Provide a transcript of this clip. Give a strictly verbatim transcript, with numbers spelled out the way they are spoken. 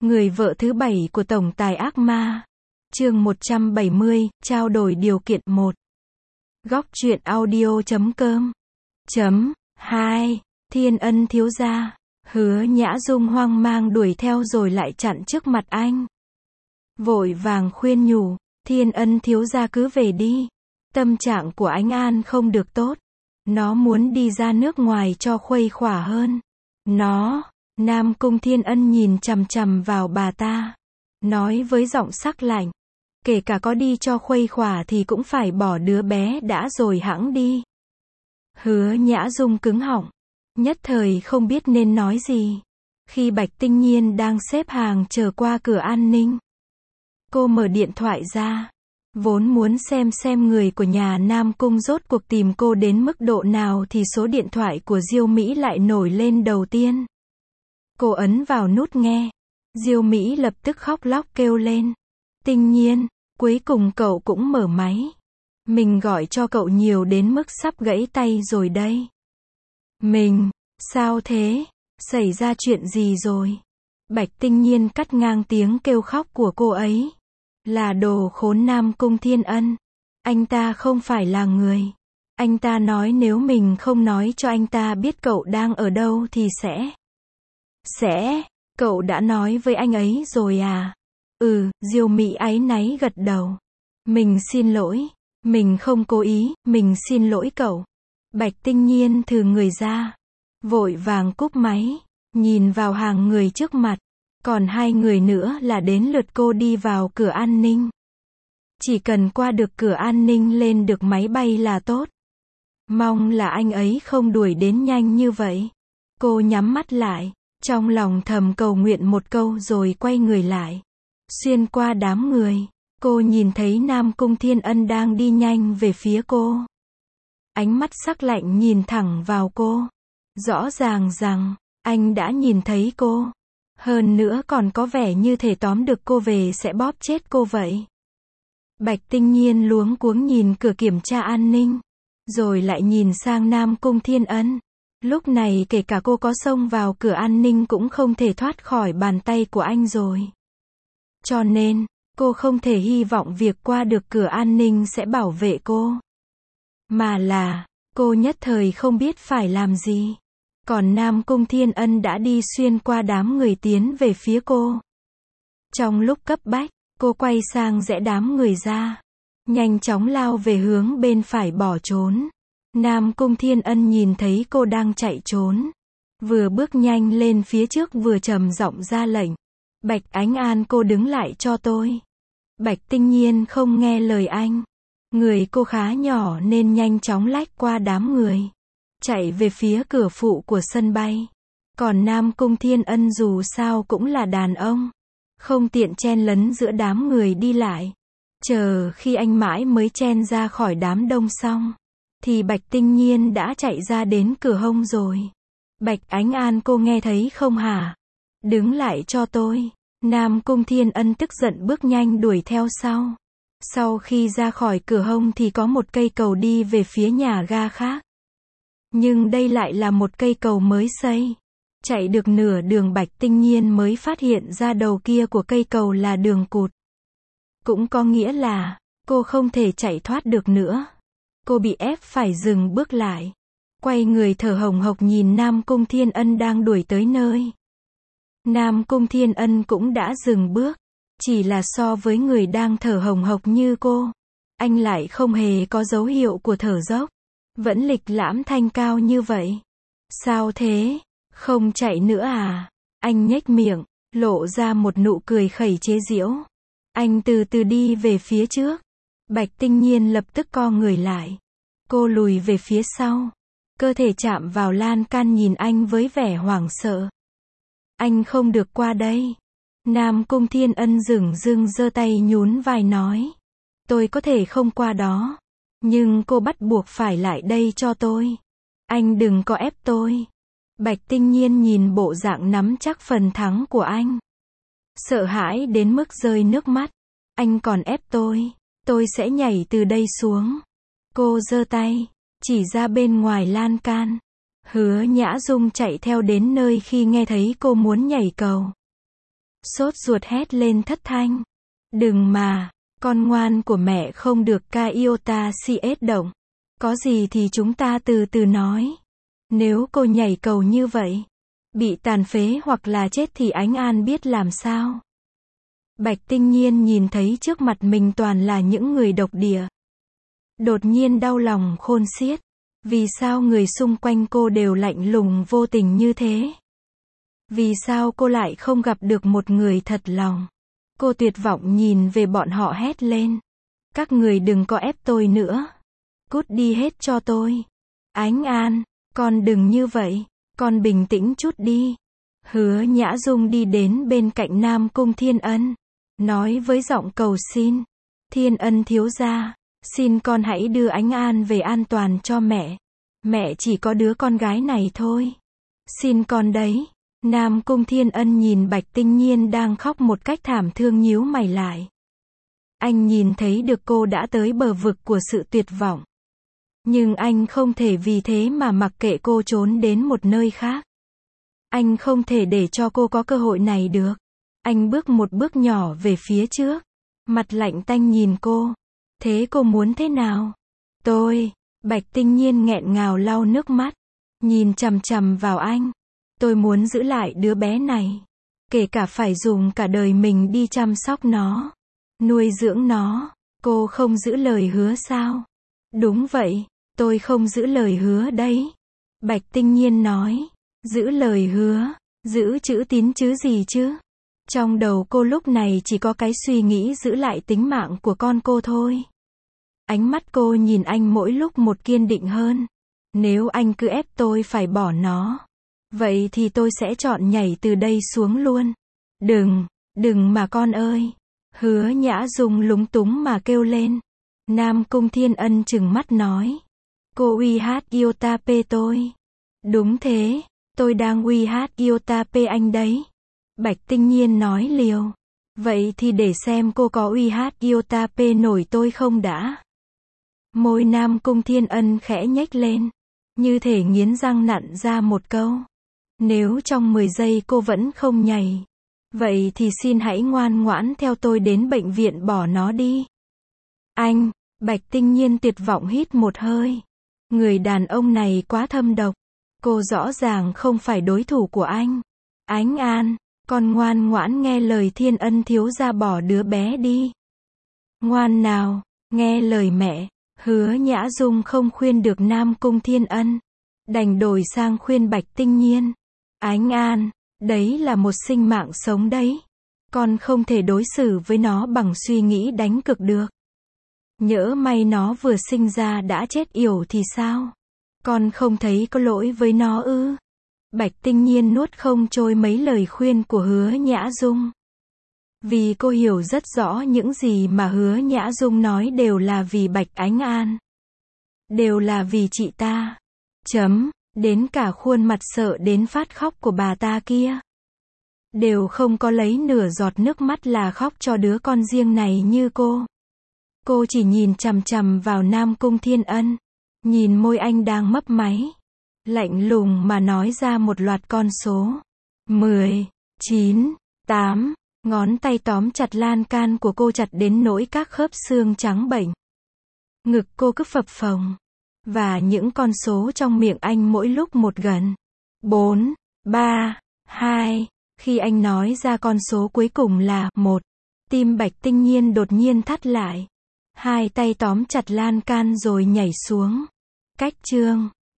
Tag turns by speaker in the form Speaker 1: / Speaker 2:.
Speaker 1: Người vợ thứ bảy của tổng tài ác ma. Chương một trăm bảy mươi, trao đổi điều kiện một. Góc truyện audio chấm com. Chấm hai. Thiên Ân thiếu gia. Hứa Nhã Dung hoang mang đuổi theo rồi lại chặn trước mặt anh. Vội vàng khuyên nhủ, Thiên Ân thiếu gia cứ về đi. Tâm trạng của Ánh An không được tốt. Nó muốn đi ra nước ngoài cho khuây khỏa hơn. Nó, Nam Cung Thiên Ân nhìn chằm chằm vào bà ta. Nói với giọng sắc lạnh. Kể cả có đi cho khuây khỏa thì cũng phải bỏ đứa bé đã rồi hẵng đi. Hứa Nhã Dung cứng họng. Nhất thời không biết nên nói gì. Khi Bạch Tinh Nhiên đang xếp hàng chờ qua cửa an ninh. Cô mở điện thoại ra. Vốn muốn xem xem người của nhà Nam Cung rốt cuộc tìm cô đến mức độ nào thì số điện thoại của Diêu Mỹ lại nổi lên đầu tiên. Cô ấn vào nút nghe. Diêu Mỹ lập tức khóc lóc kêu lên. Tinh Nhiên, cuối cùng cậu cũng mở máy. Mình gọi cho cậu nhiều đến mức sắp gãy tay rồi đây. Mình, sao thế? Xảy ra chuyện gì rồi? Bạch Tinh Nhiên cắt ngang tiếng kêu khóc của cô ấy. Là đồ khốn Nam Cung Thiên Ân. Anh ta không phải là người. Anh ta nói nếu mình không nói cho anh ta biết cậu đang ở đâu thì sẽ... Sẽ, cậu đã nói với anh ấy rồi à? Ừ, Diêu Mỹ áy náy gật đầu. Mình xin lỗi, mình không cố ý, mình xin lỗi cậu. Bạch Tinh Nhiên thừ người ra. Vội vàng cúp máy, nhìn vào hàng người trước mặt. Còn hai người nữa là đến lượt cô đi vào cửa an ninh. Chỉ cần qua được cửa an ninh lên được máy bay là tốt. Mong là anh ấy không đuổi đến nhanh như vậy. Cô nhắm mắt lại, trong lòng thầm cầu nguyện một câu rồi quay người lại. Xuyên qua đám người, cô nhìn thấy Nam Cung Thiên Ân đang đi nhanh về phía cô. Ánh mắt sắc lạnh nhìn thẳng vào cô. Rõ ràng rằng, anh đã nhìn thấy cô. Hơn nữa còn có vẻ như thể tóm được cô về sẽ bóp chết cô vậy. Bạch Tinh Nhiên luống cuống nhìn cửa kiểm tra an ninh. Rồi lại nhìn sang Nam Cung Thiên Ân. Lúc này kể cả cô có xông vào cửa an ninh cũng không thể thoát khỏi bàn tay của anh rồi. Cho nên, cô không thể hy vọng việc qua được cửa an ninh sẽ bảo vệ cô. Mà là, cô nhất thời không biết phải làm gì. Còn Nam Cung Thiên Ân đã đi xuyên qua đám người tiến về phía cô. Trong lúc cấp bách, cô quay sang rẽ đám người ra. Nhanh chóng lao về hướng bên phải bỏ trốn. Nam Cung Thiên Ân nhìn thấy cô đang chạy trốn. Vừa bước nhanh lên phía trước vừa trầm giọng ra lệnh. Bạch Ánh An, cô đứng lại cho tôi. Bạch Tinh Nhiên không nghe lời anh. Người cô khá nhỏ nên nhanh chóng lách qua đám người. Chạy về phía cửa phụ của sân bay. Còn Nam Cung Thiên Ân dù sao cũng là đàn ông. Không tiện chen lấn giữa đám người đi lại. Chờ khi anh mãi mới chen ra khỏi đám đông xong. Thì Bạch Tinh Nhiên đã chạy ra đến cửa hông rồi. Bạch Ánh An, cô nghe thấy không hả? Đứng lại cho tôi. Nam Cung Thiên Ân tức giận bước nhanh đuổi theo sau. Sau khi ra khỏi cửa hông thì có một cây cầu đi về phía nhà ga khác. Nhưng đây lại là một cây cầu mới xây. Chạy được nửa đường Bạch Tinh Nhiên mới phát hiện ra đầu kia của cây cầu là đường cụt. Cũng có nghĩa là, cô không thể chạy thoát được nữa. Cô bị ép phải dừng bước lại. Quay người thở hồng hộc nhìn Nam Cung Thiên Ân đang đuổi tới nơi. Nam Cung Thiên Ân cũng đã dừng bước. Chỉ là so với người đang thở hồng hộc như cô, anh lại không hề có dấu hiệu của thở dốc. Vẫn lịch lãm thanh cao như vậy. Sao thế? Không chạy nữa à? Anh nhếch miệng, lộ ra một nụ cười khẩy chế giễu. Anh từ từ đi về phía trước. Bạch Tinh Nhiên lập tức co người lại. Cô lùi về phía sau. Cơ thể chạm vào lan can nhìn anh với vẻ hoảng sợ. Anh không được qua đây. Nam Cung Thiên Ân dửng dưng giơ tay nhún vai nói. Tôi có thể không qua đó. Nhưng cô bắt buộc phải lại đây cho tôi. Anh đừng có ép tôi. Bạch Tinh Nhiên nhìn bộ dạng nắm chắc phần thắng của anh. Sợ hãi đến mức rơi nước mắt. Anh còn ép tôi. Tôi sẽ nhảy từ đây xuống. Cô giơ tay, chỉ ra bên ngoài lan can. Hứa Nhã Dung chạy theo đến nơi khi nghe thấy cô muốn nhảy cầu. Sốt ruột hét lên thất thanh. Đừng mà, con ngoan của mẹ không được ca iota si ết động. Có gì thì chúng ta từ từ nói. Nếu cô nhảy cầu như vậy, bị tàn phế hoặc là chết thì Ánh An biết làm sao. Bạch Tinh Nhiên nhìn thấy trước mặt mình toàn là những người độc địa. Đột nhiên đau lòng khôn xiết. Vì sao người xung quanh cô đều lạnh lùng vô tình như thế? Vì sao cô lại không gặp được một người thật lòng? Cô tuyệt vọng nhìn về bọn họ hét lên. Các người đừng có ép tôi nữa. Cút đi hết cho tôi. Ánh An, con đừng như vậy. Con bình tĩnh chút đi. Hứa Nhã Dung đi đến bên cạnh Nam Cung Thiên Ân. Nói với giọng cầu xin. Thiên Ân thiếu gia, xin con hãy đưa Ánh An về an toàn cho mẹ. Mẹ chỉ có đứa con gái này thôi. Xin con đấy. Nam Cung Thiên Ân nhìn Bạch Tinh Nhiên đang khóc một cách thảm thương nhíu mày lại. Anh nhìn thấy được cô đã tới bờ vực của sự tuyệt vọng. Nhưng anh không thể vì thế mà mặc kệ cô trốn đến một nơi khác. Anh không thể để cho cô có cơ hội này được. Anh bước một bước nhỏ về phía trước. Mặt lạnh tanh nhìn cô. Thế cô muốn thế nào? Tôi, Bạch Tinh Nhiên nghẹn ngào lau nước mắt. Nhìn chằm chằm vào anh. Tôi muốn giữ lại đứa bé này. Kể cả phải dùng cả đời mình đi chăm sóc nó. Nuôi dưỡng nó. Cô không giữ lời hứa sao? Đúng vậy, tôi không giữ lời hứa đấy. Bạch Tinh Nhiên nói. Giữ lời hứa. Giữ chữ tín chứ gì chứ? Trong đầu cô lúc này chỉ có cái suy nghĩ giữ lại tính mạng của con cô thôi. Ánh mắt cô nhìn anh mỗi lúc một kiên định hơn. Nếu anh cứ ép tôi phải bỏ nó, vậy thì tôi sẽ chọn nhảy từ đây xuống luôn. Đừng, đừng mà con ơi. Hứa Nhã Dung lúng túng mà kêu lên. Nam Cung Thiên Ân trừng mắt nói. Cô uy hát iota p tôi. Đúng thế, tôi đang uy hát iota p anh đấy. Bạch Tinh Nhiên nói liều. Vậy thì để xem cô có uy hát iota p nổi tôi không đã. Môi Nam Cung Thiên Ân khẽ nhếch lên. Như thể nghiến răng nặn ra một câu. Nếu trong mười giây cô vẫn không nhảy, vậy thì xin hãy ngoan ngoãn theo tôi đến bệnh viện bỏ nó đi. Anh, Bạch Tinh Nhiên tuyệt vọng hít một hơi. Người đàn ông này quá thâm độc. Cô rõ ràng không phải đối thủ của anh. Ánh An, con ngoan ngoãn nghe lời Thiên Ân thiếu gia bỏ đứa bé đi. Ngoan nào, nghe lời mẹ. Hứa Nhã Dung không khuyên được Nam Cung Thiên Ân. Đành đổi sang khuyên Bạch Tinh Nhiên. Ánh An, đấy là một sinh mạng sống đấy. Con không thể đối xử với nó bằng suy nghĩ đánh cực được. Nhỡ may nó vừa sinh ra đã chết yểu thì sao? Con không thấy có lỗi với nó ư? Bạch Tinh Nhiên nuốt không trôi mấy lời khuyên của Hứa Nhã Dung. Vì cô hiểu rất rõ những gì mà Hứa Nhã Dung nói đều là vì Bạch Ánh An. Đều là vì chị ta. Chấm, đến cả khuôn mặt sợ đến phát khóc của bà ta kia. Đều không có lấy nửa giọt nước mắt là khóc cho đứa con riêng này như cô. Cô chỉ nhìn chằm chằm vào Nam Cung Thiên Ân. Nhìn môi anh đang mấp máy. Lạnh lùng mà nói ra một loạt con số. mười, chín, tám. Ngón tay tóm chặt lan can của cô chặt đến nỗi các khớp xương trắng bệch. Ngực cô cứ phập phồng. Và những con số trong miệng anh mỗi lúc một gần. bốn, ba, hai. Khi anh nói ra con số cuối cùng là một. Tim Bạch Tinh Nhiên đột nhiên thắt lại. Hai tay tóm chặt lan can rồi nhảy xuống. Cách chương